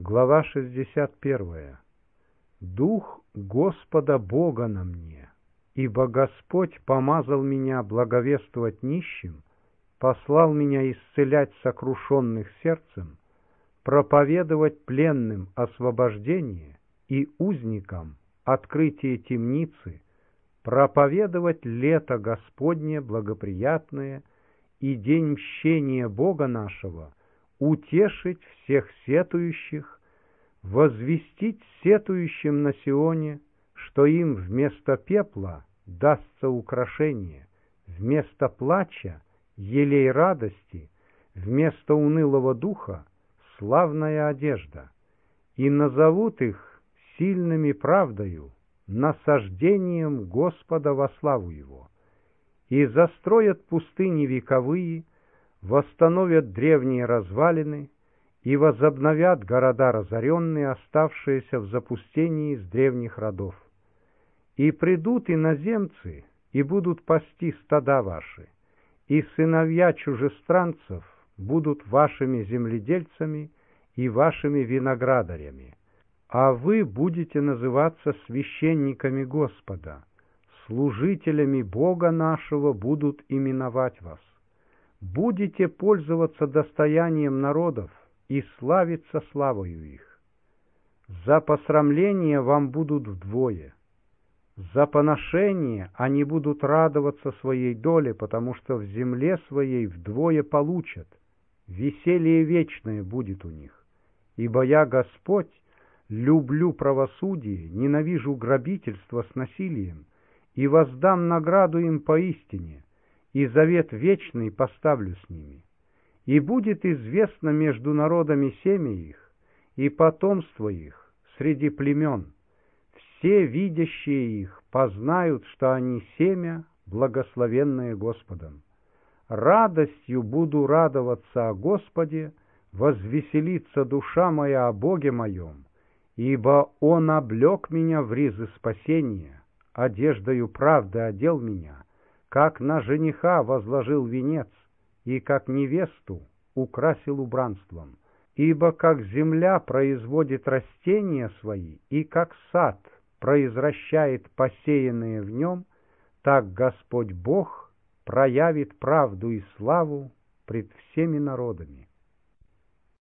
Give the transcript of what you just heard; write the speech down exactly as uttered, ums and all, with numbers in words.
Глава шестьдесят первая. Дух Господа Бога на мне, ибо Господь помазал меня благовествовать нищим, послал меня исцелять сокрушенных сердцем, проповедовать пленным освобождение и узникам открытие темницы, проповедовать лето Господне благоприятное и день мщения Бога нашего, утешить всех сетующих, возвестить сетующим на Сионе, что им вместо пепла дастся украшение, вместо плача елей радости, вместо унылого духа славная одежда, и назовут их сильными правдою, насаждением Господа во славу Его, и застроят пустыни вековые, восстановят древние развалины и возобновят города разоренные, оставшиеся в запустении с древних родов. И придут иноземцы, и будут пасти стада ваши, и сыновья чужестранцев будут вашими земледельцами и вашими виноградарями, а вы будете называться священниками Господа, служителями Бога нашего будут именовать вас. Будете пользоваться достоянием народов и славиться славою их. За посрамление вам будут вдвое. За поношение они будут радоваться своей доле, потому что в земле своей вдвое получат. Веселье вечное будет у них. Ибо я, Господь, люблю правосудие, ненавижу грабительство с насилием, и воздам награду им поистине, и завет вечный поставлю с ними. И будет известно между народами семя их, и потомство их среди племен. Все видящие их познают, что они семя, благословенное Господом. Радостью буду радоваться о Господе, возвеселится душа моя о Боге моем, ибо Он облек меня в ризы спасения, одеждою правды одел меня, как на жениха возложил венец, и как невесту украсил убранством. Ибо как земля производит растения свои, и как сад произращает посеянные в нем, так Господь Бог проявит правду и славу пред всеми народами.